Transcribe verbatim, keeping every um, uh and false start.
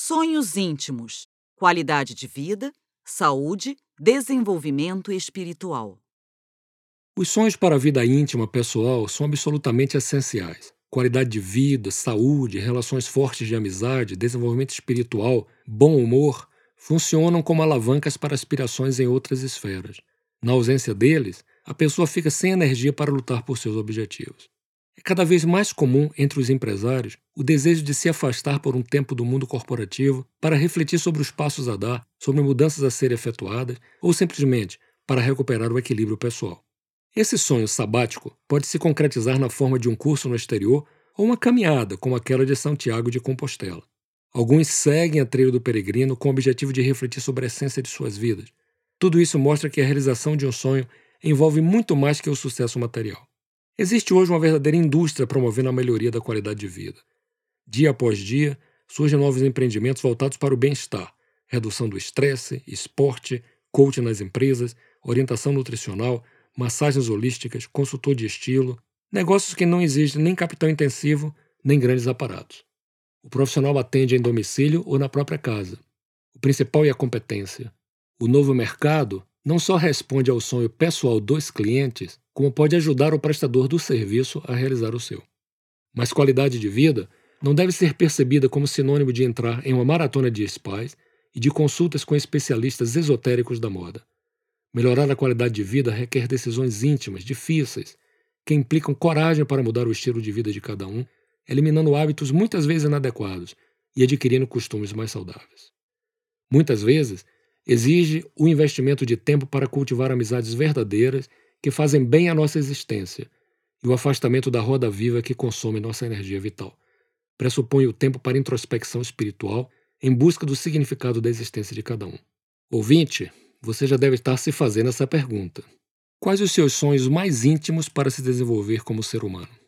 Sonhos íntimos, qualidade de vida, saúde, desenvolvimento espiritual. Os sonhos para a vida íntima pessoal são absolutamente essenciais. Qualidade de vida, saúde, relações fortes de amizade, desenvolvimento espiritual, bom humor, funcionam como alavancas para aspirações em outras esferas. Na ausência deles, a pessoa fica sem energia para lutar por seus objetivos. É cada vez mais comum entre os empresários o desejo de se afastar por um tempo do mundo corporativo para refletir sobre os passos a dar, sobre mudanças a serem efetuadas ou simplesmente para recuperar o equilíbrio pessoal. Esse sonho sabático pode se concretizar na forma de um curso no exterior ou uma caminhada como aquela de Santiago de Compostela. Alguns seguem a trilha do peregrino com o objetivo de refletir sobre a essência de suas vidas. Tudo isso mostra que a realização de um sonho envolve muito mais que o sucesso material. Existe hoje uma verdadeira indústria promovendo a melhoria da qualidade de vida. Dia após dia, surgem novos empreendimentos voltados para o bem-estar, redução do estresse, esporte, coaching nas empresas, orientação nutricional, massagens holísticas, consultor de estilo, negócios que não exigem nem capital intensivo, nem grandes aparatos. O profissional atende em domicílio ou na própria casa. O principal é a competência. O novo mercado não só responde ao sonho pessoal dos clientes, como pode ajudar o prestador do serviço a realizar o seu. Mas qualidade de vida não deve ser percebida como sinônimo de entrar em uma maratona de spas e de consultas com especialistas esotéricos da moda. Melhorar a qualidade de vida requer decisões íntimas, difíceis, que implicam coragem para mudar o estilo de vida de cada um, eliminando hábitos muitas vezes inadequados e adquirindo costumes mais saudáveis. Muitas vezes, exige o investimento de tempo para cultivar amizades verdadeiras que fazem bem à nossa existência e o afastamento da roda viva que consome nossa energia vital. Pressupõe o tempo para introspecção espiritual em busca do significado da existência de cada um. Ouvinte, você já deve estar se fazendo essa pergunta. Quais os seus sonhos mais íntimos para se desenvolver como ser humano?